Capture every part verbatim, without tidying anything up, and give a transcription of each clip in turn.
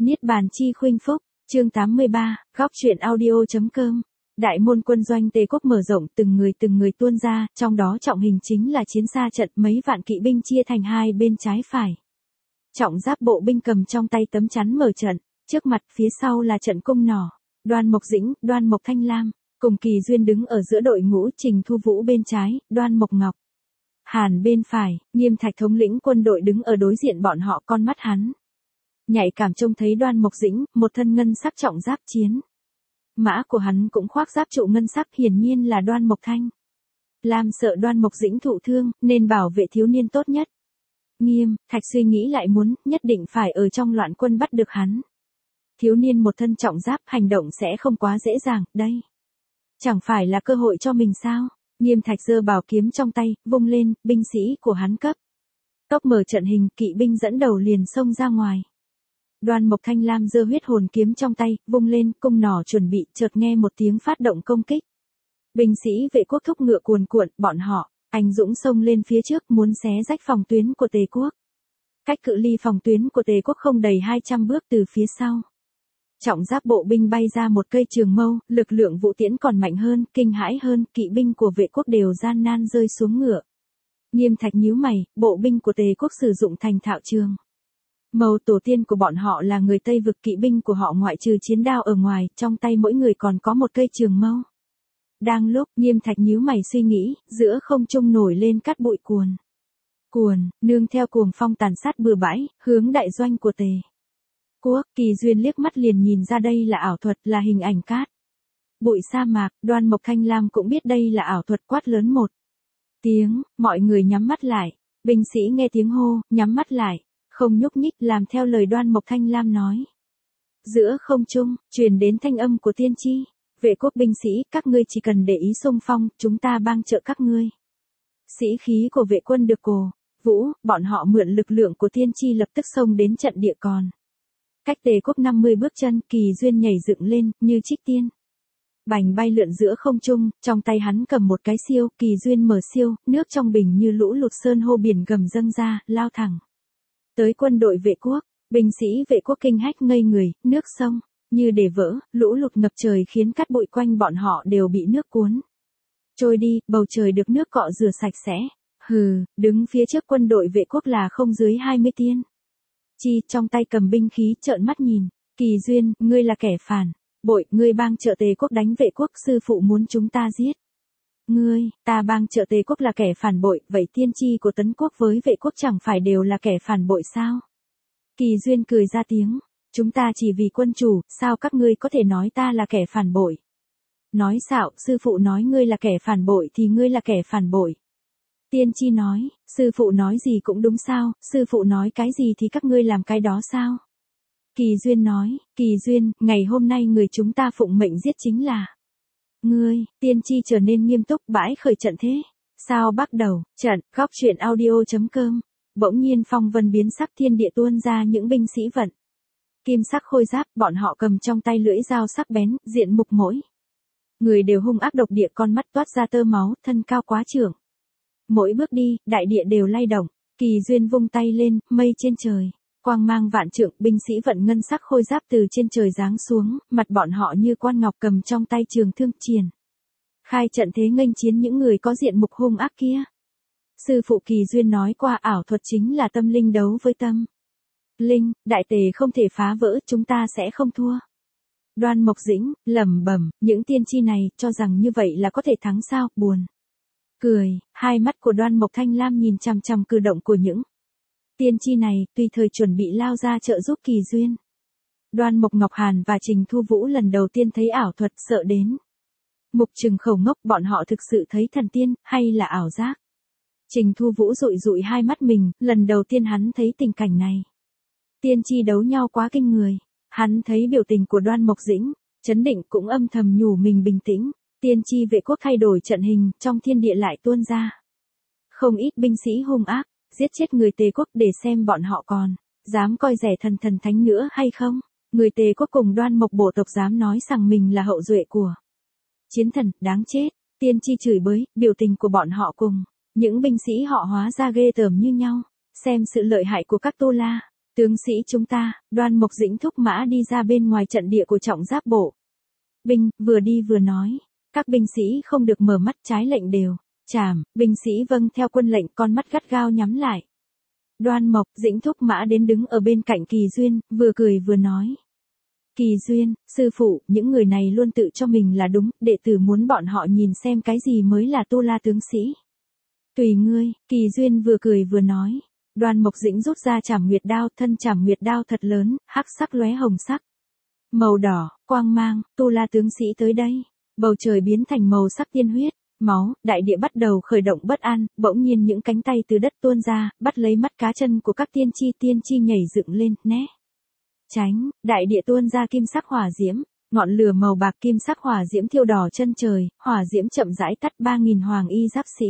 Niết bàn chi khuynh phúc, chương tám mươi ba, góc truyện audio.com. Đại môn quân doanh Tề Quốc mở rộng, từng người từng người tuôn ra, trong đó trọng hình chính là chiến xa trận, mấy vạn kỵ binh chia thành hai bên trái phải. Trọng giáp bộ binh cầm trong tay tấm chắn mở trận, trước mặt phía sau là trận cung nỏ. Đoan Mộc Dĩnh, Đoan Mộc Thanh Lam, cùng Kỳ Duyên đứng ở giữa đội ngũ, Trình Thu Vũ bên trái, Đoan Mộc Ngọc Hàn bên phải, Nghiêm Thạch thống lĩnh quân đội đứng ở đối diện bọn họ, con mắt hắn nhạy cảm trông thấy Đoan Mộc Dĩnh, một thân ngân sắc trọng giáp chiến. Mã của hắn cũng khoác giáp trụ ngân sắc, hiển nhiên là Đoan Mộc Thanh Lam sợ Đoan Mộc Dĩnh thụ thương, nên bảo vệ thiếu niên tốt nhất. Nghiêm Thạch suy nghĩ lại muốn, nhất định phải ở trong loạn quân bắt được hắn. Thiếu niên một thân trọng giáp, hành động sẽ không quá dễ dàng, đây chẳng phải là cơ hội cho mình sao? Nghiêm Thạch giơ bảo kiếm trong tay, vung lên, binh sĩ của hắn cấp tốc mở trận hình, kỵ binh dẫn đầu liền xông ra ngoài. Đoan Mộc Thanh Lam giơ huyết hồn kiếm trong tay, vung lên, cung nỏ chuẩn bị, chợt nghe một tiếng phát động công kích. Binh sĩ Vệ Quốc thúc ngựa cuồn cuộn, bọn họ anh dũng xông lên phía trước, muốn xé rách phòng tuyến của Tề Quốc. Cách cự ly phòng tuyến của Tề Quốc không đầy hai trăm bước, từ phía sau trọng giáp bộ binh bay ra một cây trường mâu, lực lượng vũ tiễn còn mạnh hơn, kinh hãi hơn, kỵ binh của Vệ Quốc đều gian nan rơi xuống ngựa. Nghiêm Thạch nhíu mày, bộ binh của Tề Quốc sử dụng thành thạo trường mâu, tổ tiên của bọn họ là người Tây vực, kỵ binh của họ ngoại trừ chiến đao ở ngoài, trong tay mỗi người còn có một cây trường mâu. Đang lúc Nghiêm Thạch nhíu mày suy nghĩ, giữa không trung nổi lên cát bụi cuồn cuồn, nương theo cuồng phong tàn sát bừa bãi, hướng đại doanh của Tề Quốc. Kỳ Duyên liếc mắt liền nhìn ra đây là ảo thuật, là hình ảnh cát bụi sa mạc. Đoan Mộc Thanh Lam cũng biết đây là ảo thuật, quát lớn một tiếng, mọi người nhắm mắt lại. Binh sĩ nghe tiếng hô, nhắm mắt lại, không nhúc nhích, làm theo lời Đoan Mộc Thanh Lam nói. Giữa không trung truyền đến thanh âm của tiên tri. Vệ Quốc binh sĩ, các ngươi chỉ cần để ý xung phong, chúng ta bang trợ các ngươi. Sĩ khí của vệ quân được cổ vũ, bọn họ mượn lực lượng của tiên tri lập tức xông đến trận địa còn cách Tề Quốc năm mươi bước chân. Kỳ Duyên nhảy dựng lên, như trích tiên bành bay lượn giữa không trung, trong tay hắn cầm một cái siêu. Kỳ Duyên mở siêu, nước trong bình như lũ lụt sơn hô biển gầm dâng ra, lao thẳng tới quân đội Vệ Quốc. Binh sĩ Vệ Quốc kinh hách ngây người, nước sông như để vỡ, lũ lụt ngập trời khiến cát bụi quanh bọn họ đều bị nước cuốn trôi đi, bầu trời được nước cọ rửa sạch sẽ. Hừ, đứng phía trước quân đội Vệ Quốc là không dưới hai mươi tiên chi, trong tay cầm binh khí, trợn mắt nhìn. Kỳ Duyên, ngươi là kẻ phản bội, ngươi bang trợ Tề Quốc đánh Vệ Quốc, sư phụ muốn chúng ta giết ngươi. Ta bang trợ Tề Quốc là kẻ phản bội, vậy tiên tri của Tấn Quốc với Vệ Quốc chẳng phải đều là kẻ phản bội sao? Kỳ Duyên cười ra tiếng, chúng ta chỉ vì quân chủ, sao các ngươi có thể nói ta là kẻ phản bội? Nói xạo, sư phụ nói ngươi là kẻ phản bội thì ngươi là kẻ phản bội. Tiên tri nói, sư phụ nói gì cũng đúng sao, sư phụ nói cái gì thì các ngươi làm cái đó sao? Kỳ Duyên nói, Kỳ Duyên, ngày hôm nay người chúng ta phụng mệnh giết chính là ngươi. Tiên tri trở nên nghiêm túc, bãi khởi trận thế. Sao bắt đầu trận, góc truyện audio.com. Bỗng nhiên phong vân biến sắc, thiên địa tuôn ra những binh sĩ vận kim sắc khôi giáp, bọn họ cầm trong tay lưỡi dao sắc bén, diện mục mỗi người đều hung ác độc địa, con mắt toát ra tơ máu, thân cao quá trưởng. Mỗi bước đi, đại địa đều lay động. Kỳ Duyên vung tay lên, mây trên trời quang mang vạn trượng, binh sĩ vận ngân sắc khôi giáp từ trên trời giáng xuống, mặt bọn họ như quan ngọc, cầm trong tay trường thương triển khai trận thế nghênh chiến những người có diện mục hung ác kia. Sư phụ Kỳ Duyên nói qua, ảo thuật chính là tâm linh đấu với tâm linh, đại Tề không thể phá vỡ, chúng ta sẽ không thua. Đoan Mộc Dĩnh lẩm bẩm, những tiên tri này cho rằng như vậy là có thể thắng sao? Buồn cười, hai mắt của Đoan Mộc Thanh Lam nhìn chằm chằm cử động của những tiên tri này, tùy thời chuẩn bị lao ra trợ giúp Kỳ Duyên. Đoan Mộc Ngọc Hàn và Trình Thu Vũ lần đầu tiên thấy ảo thuật, sợ đến mục trừng khẩu ngốc, bọn họ thực sự thấy thần tiên, hay là ảo giác? Trình Thu Vũ dụi dụi hai mắt mình, lần đầu tiên hắn thấy tình cảnh này. Tiên tri đấu nhau quá kinh người. Hắn thấy biểu tình của Đoan Mộc Dĩnh chấn định, cũng âm thầm nhủ mình bình tĩnh. Tiên tri Vệ Quốc thay đổi trận hình, trong thiên địa lại tuôn ra không ít binh sĩ hung ác, giết chết người Tề Quốc, để xem bọn họ còn dám coi rẻ thần thần thánh nữa hay không. Người Tề Quốc cùng Đoan Mộc bộ tộc dám nói rằng mình là hậu duệ của chiến thần, đáng chết. Tiên tri chửi bới, biểu tình của bọn họ cùng những binh sĩ họ hóa ra ghê tởm như nhau. Xem sự lợi hại của các tu la. Tướng sĩ chúng ta, Đoan Mộc Dĩnh thúc mã đi ra bên ngoài trận địa của trọng giáp bộ. Binh, vừa đi vừa nói. Các binh sĩ không được mở mắt, trái lệnh đều. Chàm, binh sĩ vâng theo quân lệnh, con mắt gắt gao nhắm lại. Đoan Mộc Dĩnh thúc mã đến đứng ở bên cạnh Kỳ Duyên, vừa cười vừa nói. Kỳ Duyên, sư phụ, những người này luôn tự cho mình là đúng, đệ tử muốn bọn họ nhìn xem cái gì mới là tu la tướng sĩ. Tùy ngươi, Kỳ Duyên vừa cười vừa nói. Đoan Mộc Dĩnh rút ra trảm nguyệt đao, thân trảm nguyệt đao thật lớn, hắc sắc lóe hồng sắc. Màu đỏ, quang mang, tu la tướng sĩ tới đây. Bầu trời biến thành màu sắc tiên huyết, máu, đại địa bắt đầu khởi động bất an, bỗng nhiên những cánh tay từ đất tuôn ra, bắt lấy mắt cá chân của các tiên chi, tiên chi nhảy dựng lên, né. Tránh, đại địa tuôn ra kim sắc hỏa diễm, ngọn lửa màu bạc kim sắc hỏa diễm thiêu đỏ chân trời, hỏa diễm chậm rãi tắt ba nghìn hoàng y giáp sĩ.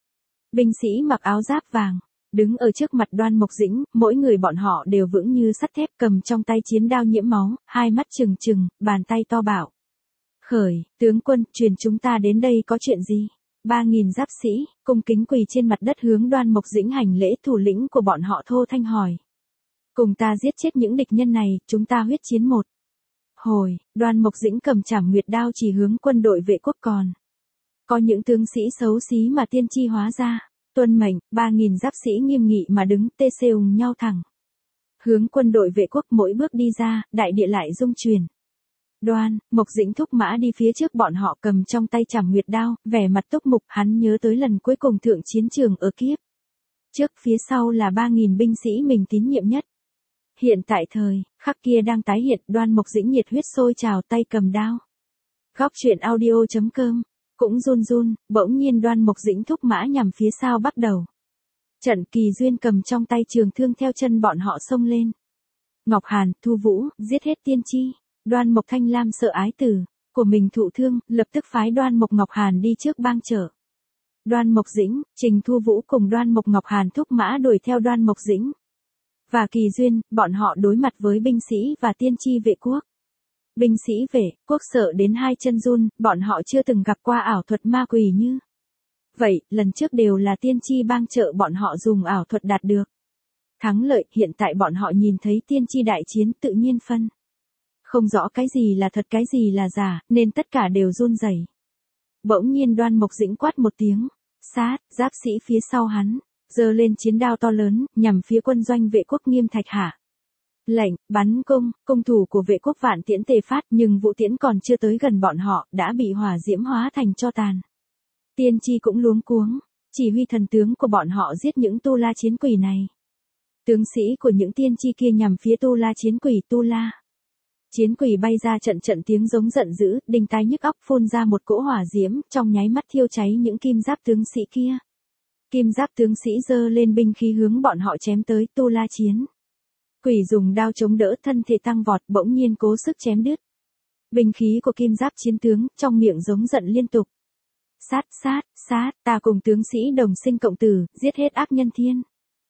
Binh sĩ mặc áo giáp vàng, đứng ở trước mặt Đoan Mộc Dĩnh, mỗi người bọn họ đều vững như sắt thép, cầm trong tay chiến đao nhiễm máu, hai mắt trừng trừng, bàn tay to bảo. Khởi, tướng quân, truyền chúng ta đến đây có chuyện gì? Ba nghìn giáp sĩ, cung kính quỳ trên mặt đất hướng Đoan Mộc Dĩnh hành lễ, thủ lĩnh của bọn họ Thô Thanh hỏi. Cùng ta giết chết những địch nhân này, chúng ta huyết chiến một. Hồi, Đoan Mộc Dĩnh cầm trảm nguyệt đao chỉ hướng quân đội vệ quốc còn. Có những tướng sĩ xấu xí mà tiên tri hóa ra. Tuân mệnh, ba nghìn giáp sĩ nghiêm nghị mà đứng tê xê ùng nhau thẳng. Hướng quân đội vệ quốc mỗi bước đi ra, đại địa lại rung chuyển. Đoan Mộc Dĩnh thúc mã đi phía trước bọn họ, cầm trong tay trảm nguyệt đao, vẻ mặt túc mục, hắn nhớ tới lần cuối cùng thượng chiến trường ở Kiếp. Trước phía sau là ba nghìn binh sĩ mình tín nhiệm nhất. Hiện tại thời, khắc kia đang tái hiện, Đoan Mộc Dĩnh nhiệt huyết sôi trào, tay cầm đao. Góc truyện audio chấm com cũng run run, bỗng nhiên Đoan Mộc Dĩnh thúc mã nhằm phía sau bắt đầu. Trận Kỳ Duyên cầm trong tay trường thương theo chân bọn họ xông lên. Ngọc Hàn, Thu Vũ, giết hết tiên tri. Đoan Mộc Thanh Lam sợ ái tử của mình thụ thương, lập tức phái Đoan Mộc Ngọc Hàn đi trước bang trợ. Đoan Mộc Dĩnh, Trình Thu Vũ cùng Đoan Mộc Ngọc Hàn thúc mã đuổi theo Đoan Mộc Dĩnh. Và Kỳ Duyên, bọn họ đối mặt với binh sĩ và tiên tri vệ quốc. Binh sĩ vệ quốc sợ đến hai chân run, bọn họ chưa từng gặp qua ảo thuật ma quỷ như vậy, lần trước đều là tiên tri bang trợ bọn họ dùng ảo thuật đạt được thắng lợi, hiện tại bọn họ nhìn thấy tiên tri đại chiến, tự nhiên phân không rõ cái gì là thật cái gì là giả, nên tất cả đều run rẩy. Bỗng nhiên Đoan Mộc Dĩnh quát một tiếng, sát, giáp sĩ phía sau hắn giơ lên chiến đao to lớn, nhằm phía quân doanh vệ quốc Nghiêm Thạch hạ. Lệnh, bắn cung, cung thủ của vệ quốc Vạn Tiễn tề phát, nhưng vũ tiễn còn chưa tới gần bọn họ, đã bị hỏa diễm hóa thành tro tàn. Tiên tri cũng luống cuống, chỉ huy thần tướng của bọn họ giết những tu la chiến quỷ này. Tướng sĩ của những tiên tri kia nhằm phía tu la chiến quỷ tu la. Chiến quỷ bay ra trận trận tiếng giống giận dữ, đinh tai nhức óc, phun ra một cỗ hỏa diễm, trong nháy mắt thiêu cháy những kim giáp tướng sĩ kia. Kim giáp tướng sĩ giơ lên binh khí hướng bọn họ chém tới, tu la chiến. Quỷ dùng đao chống đỡ, thân thể tăng vọt, bỗng nhiên cố sức chém đứt. Binh khí của kim giáp chiến tướng, trong miệng giống giận liên tục. Sát, sát, sát, ta cùng tướng sĩ đồng sinh cộng tử, giết hết ác nhân thiên.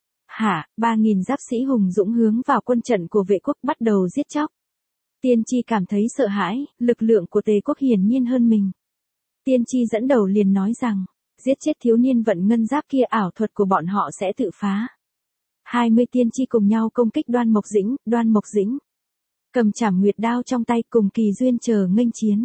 Hả, ba nghìn giáp sĩ hùng dũng hướng vào quân trận của vệ quốc, bắt đầu giết chóc. Tiên tri cảm thấy sợ hãi, lực lượng của Tề quốc hiển nhiên hơn mình. Tiên tri dẫn đầu liền nói rằng, giết chết thiếu niên vận ngân giáp kia, ảo thuật của bọn họ sẽ tự phá. hai mươi tiên tri cùng nhau công kích Đoan Mộc Dĩnh, Đoan Mộc Dĩnh cầm trảm nguyệt đao trong tay, cùng Kỳ Duyên chờ nghênh chiến.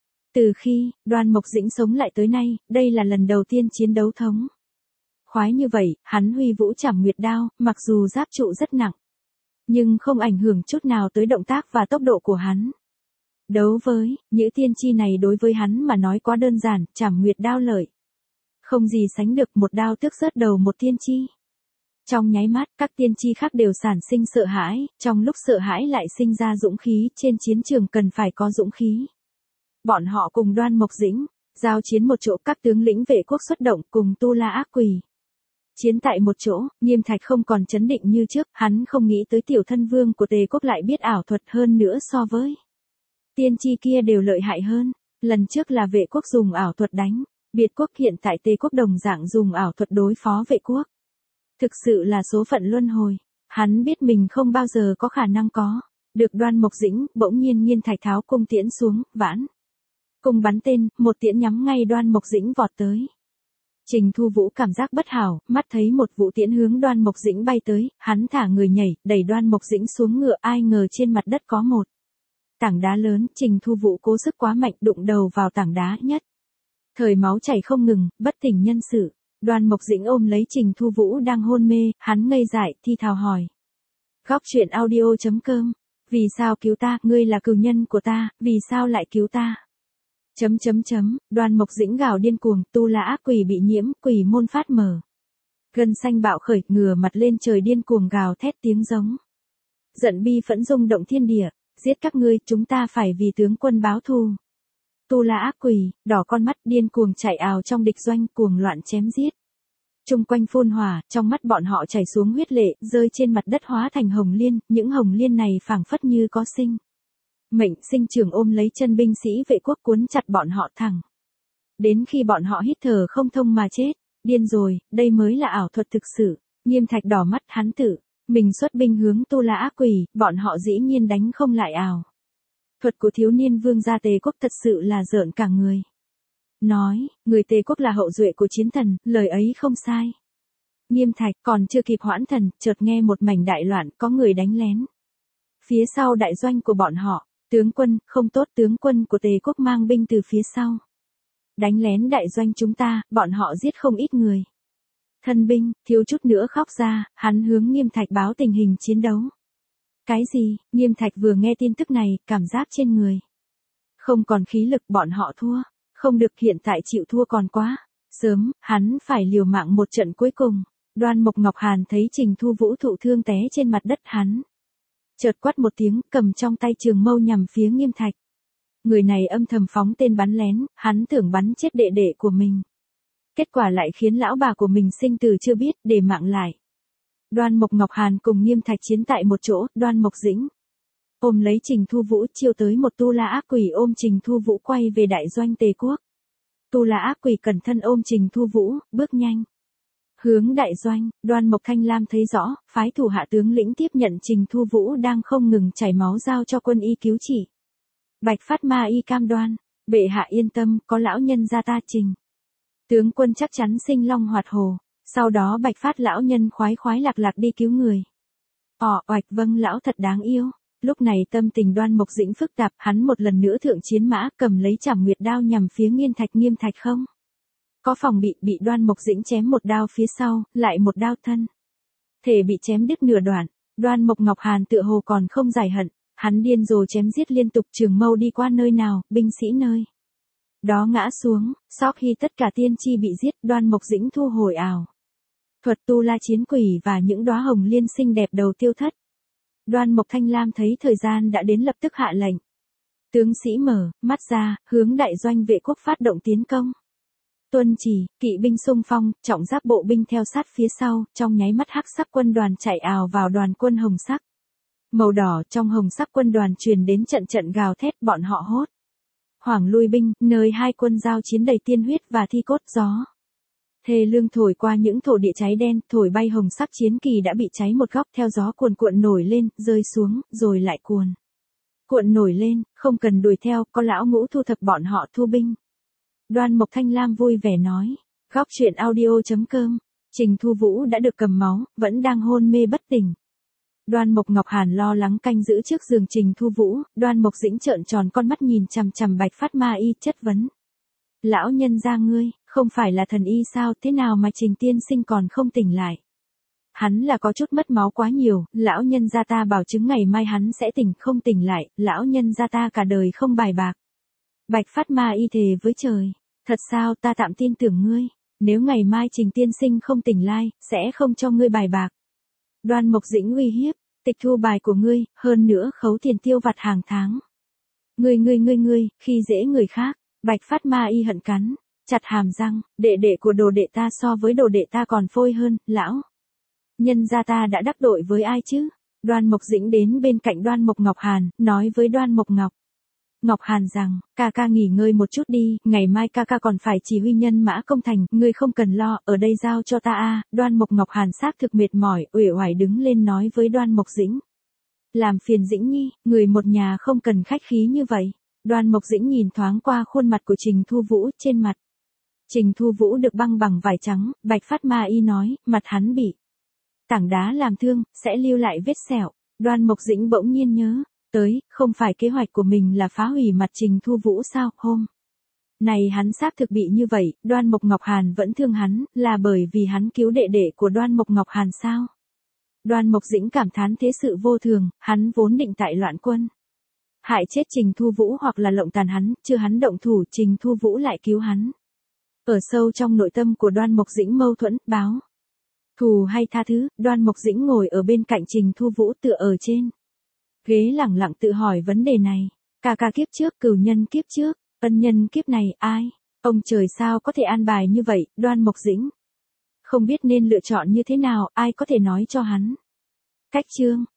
Từ khi Đoan Mộc Dĩnh sống lại tới nay, đây là lần đầu tiên chiến đấu thống khoái như vậy, hắn huy vũ trảm nguyệt đao, mặc dù giáp trụ rất nặng, nhưng không ảnh hưởng chút nào tới động tác và tốc độ của hắn. Đấu với những tiên tri này đối với hắn mà nói quá đơn giản, trảm nguyệt đao lợi không gì sánh được, một đao tước rớt đầu một tiên tri. Trong nháy mắt, các tiên tri khác đều sản sinh sợ hãi, trong lúc sợ hãi lại sinh ra dũng khí, trên chiến trường cần phải có dũng khí. Bọn họ cùng Đoan Mộc Dĩnh giao chiến một chỗ, các tướng lĩnh vệ quốc xuất động cùng tu la ác quỷ chiến tại một chỗ. Nghiêm Thạch không còn chấn định như trước, hắn không nghĩ tới tiểu thân vương của Tề quốc lại biết ảo thuật, hơn nữa so với tiên tri kia đều lợi hại hơn. Lần trước là vệ quốc dùng ảo thuật đánh biệt quốc, hiện tại Tề quốc đồng dạng dùng ảo thuật đối phó vệ quốc. Thực sự là số phận luân hồi. Hắn biết mình không bao giờ có khả năng có được Đoan Mộc Dĩnh. Bỗng nhiên Nghiêm Thạch tháo cung tiễn xuống, vãn cung bắn tên, một tiễn nhắm ngay Đoan Mộc Dĩnh vọt tới. Trình Thu Vũ cảm giác bất hảo, mắt thấy một vũ tiễn hướng Đoan Mộc Dĩnh bay tới, hắn thả người nhảy, đẩy Đoan Mộc Dĩnh xuống ngựa, ai ngờ trên mặt đất có một tảng đá lớn, Trình Thu Vũ cố sức quá mạnh đụng đầu vào tảng đá nhất. Thời máu chảy không ngừng, bất tỉnh nhân sự. Đoan Mộc Dĩnh ôm lấy Trình Thu Vũ đang hôn mê, hắn ngây dại, thi thào hỏi. Góc truyện audio chấm com. Vì sao cứu ta, ngươi là cừu nhân của ta, vì sao lại cứu ta? Chấm chấm chấm, Đoan Mộc Dĩnh gào điên cuồng, tu la ác quỷ bị nhiễm, quỷ môn phát mở. Gân xanh bạo khởi, ngửa mặt lên trời điên cuồng gào thét tiếng giống. Giận bi phẫn rung động thiên địa, giết các ngươi, chúng ta phải vì tướng quân báo thù. Tu la ác quỷ, đỏ con mắt điên cuồng chạy ào trong địch doanh, cuồng loạn chém giết. Trung quanh phun hỏa, trong mắt bọn họ chảy xuống huyết lệ, rơi trên mặt đất hóa thành hồng liên, những hồng liên này phảng phất như có sinh mệnh, sinh trưởng ôm lấy chân binh sĩ vệ quốc cuốn chặt bọn họ thẳng. Đến khi bọn họ hít thở không thông mà chết, điên rồi, đây mới là ảo thuật thực sự. Nghiêm Thạch đỏ mắt, hắn tự mình xuất binh hướng tu la ác quỷ, bọn họ dĩ nhiên đánh không lại ảo. Thuật của thiếu niên vương gia Tề quốc thật sự là rợn cả người. Nói, người Tề quốc là hậu duệ của chiến thần, lời ấy không sai. Nghiêm Thạch còn chưa kịp hoãn thần, chợt nghe một mảnh đại loạn, có người đánh lén. Phía sau đại doanh của bọn họ, tướng quân, không tốt, tướng quân của Tề quốc mang binh từ phía sau. Đánh lén đại doanh chúng ta, bọn họ giết không ít người. Thân binh, thiếu chút nữa khóc ra, hắn hướng Nghiêm Thạch báo tình hình chiến đấu. Cái gì? Nghiêm Thạch vừa nghe tin tức này, cảm giác trên người không còn khí lực, bọn họ thua. Không được, hiện tại chịu thua còn quá sớm, hắn phải liều mạng một trận cuối cùng. Đoan Mộc Ngọc Hàn thấy Trình Thu Vũ thụ thương té trên mặt đất, hắn chợt quát một tiếng, cầm trong tay trường mâu nhằm phía Nghiêm Thạch. Người này âm thầm phóng tên bắn lén, hắn tưởng bắn chết đệ đệ của mình. Kết quả lại khiến lão bà của mình sinh tử chưa biết, để mạng lại. Đoan Mộc Ngọc Hàn cùng Nghiêm Thạch chiến tại một chỗ, Đoan Mộc Dĩnh ôm lấy Trình Thu Vũ, chiêu tới một tu la ác quỷ ôm Trình Thu Vũ quay về đại doanh Tề quốc. Tu la ác quỷ cẩn thận ôm Trình Thu Vũ, bước nhanh hướng đại doanh. Đoan Mộc Thanh Lam thấy rõ, phái thủ hạ tướng lĩnh tiếp nhận Trình Thu Vũ đang không ngừng chảy máu giao cho quân y cứu trị. Bạch Phát Ma y cam đoan, bệ hạ yên tâm, có lão nhân gia ta Trình tướng quân chắc chắn sinh long hoạt hổ. Sau đó Bạch Phát lão nhân khoái khoái lạc lạc đi cứu người. Ồ, oạch, vâng lão thật đáng yêu. Lúc này tâm tình Đoan Mộc Dĩnh phức tạp, hắn một lần nữa thượng chiến mã, cầm lấy Trảm Nguyệt đao nhằm phía Nghiêm Thạch. Nghiêm Thạch không có phòng bị, bị Đoan Mộc Dĩnh chém một đao phía sau, lại một đao thân thể bị chém đứt nửa đoạn. Đoan Mộc Ngọc Hàn tựa hồ còn không giải hận, hắn điên rồ chém giết liên tục, trường mâu đi qua nơi nào, binh sĩ nơi đó ngã xuống. Sau khi tất cả tiên tri bị giết, Đoan Mộc Dĩnh thu hồi ảo thuật tu la chiến quỷ và những đóa hồng liên xinh đẹp đầu tiêu thất. Đoan Mộc Thanh Lam thấy thời gian đã đến, lập tức hạ lệnh. Tướng sĩ mở mắt ra, hướng đại doanh vệ quốc phát động tiến công. Tuân chỉ, kỵ binh xung phong, trọng giáp bộ binh theo sát phía sau, trong nháy mắt hắc sắc quân đoàn chạy ào vào đoàn quân hồng sắc. Màu đỏ trong hồng sắc quân đoàn truyền đến trận trận gào thét, bọn họ hốt hoảng lui binh, nơi hai quân giao chiến đầy tiên huyết và thi cốt. Gió thê lương thổi qua những thổ địa cháy đen, thổi bay hồng sắc chiến kỳ đã bị cháy một góc, theo gió cuồn cuộn nổi lên, rơi xuống, rồi lại cuồn cuộn nổi lên, không cần đuổi theo, có lão ngũ thu thập bọn họ thu binh. Đoan Mộc Thanh Lam vui vẻ nói. Góc truyện audio chấm com. Trình Thu Vũ đã được cầm máu, vẫn đang hôn mê bất tỉnh. Đoan Mộc Ngọc Hàn lo lắng canh giữ trước giường Trình Thu Vũ. Đoan Mộc Dĩnh trợn tròn con mắt nhìn chằm chằm Bạch Phát Ma y, chất vấn. Lão nhân gia ngươi, không phải là thần y sao, thế nào mà Trình tiên sinh còn không tỉnh lại? Hắn là có chút mất máu quá nhiều, lão nhân gia ta bảo chứng ngày mai hắn sẽ tỉnh, không tỉnh lại, lão nhân gia ta cả đời không bài bạc. Bạch Phát Ma y thề với trời. Thật sao, ta tạm tin tưởng ngươi. Nếu ngày mai Trình tiên sinh không tỉnh lại, sẽ không cho ngươi bài bạc. Đoan Mộc Dĩnh uy hiếp, tịch thu bài của ngươi, hơn nữa khấu tiền tiêu vặt hàng tháng. Ngươi ngươi ngươi ngươi, khi dễ người khác. Bạch Phát Ma y hận cắn chặt hàm răng, đệ đệ của đồ đệ ta so với đồ đệ ta còn phôi hơn, lão nhân gia ta đã đắc tội với ai chứ? Đoan Mộc Dĩnh đến bên cạnh Đoan Mộc Ngọc Hàn, nói với Đoan Mộc Ngọc Ngọc Hàn rằng, ca ca nghỉ ngơi một chút đi, ngày mai ca ca còn phải chỉ huy nhân mã công thành, ngươi không cần lo, ở đây giao cho ta a. Đoan Mộc Ngọc Hàn xác thực mệt mỏi, uể oải đứng lên nói với Đoan Mộc Dĩnh. Làm phiền Dĩnh nhi, người một nhà không cần khách khí như vậy. Đoan Mộc Dĩnh nhìn thoáng qua khuôn mặt của Trình Thu Vũ, trên mặt Trình Thu Vũ được băng bằng vải trắng, Bạch Phát Ma Y nói, mặt hắn bị tảng đá làm thương, sẽ lưu lại vết sẹo. Đoan Mộc Dĩnh bỗng nhiên nhớ tới, không phải kế hoạch của mình là phá hủy mặt Trình Thu Vũ sao, hôm này hắn xác thực bị như vậy, Đoan Mộc Ngọc Hàn vẫn thương hắn, là bởi vì hắn cứu đệ đệ của Đoan Mộc Ngọc Hàn sao? Đoan Mộc Dĩnh cảm thán thế sự vô thường, hắn vốn định tại loạn quân hại chết Trình Thu Vũ hoặc là lộng tàn hắn, chưa hắn động thủ, Trình Thu Vũ lại cứu hắn. Ở sâu trong nội tâm của Đoan Mộc Dĩnh mâu thuẫn, báo thù hay tha thứ, Đoan Mộc Dĩnh ngồi ở bên cạnh Trình Thu Vũ tựa ở trên ghế lẳng lặng tự hỏi vấn đề này. Cả cả kiếp trước, cửu nhân kiếp trước, ân nhân kiếp này, ai? Ông trời sao có thể an bài như vậy, Đoan Mộc Dĩnh không biết nên lựa chọn như thế nào, ai có thể nói cho hắn cách chương.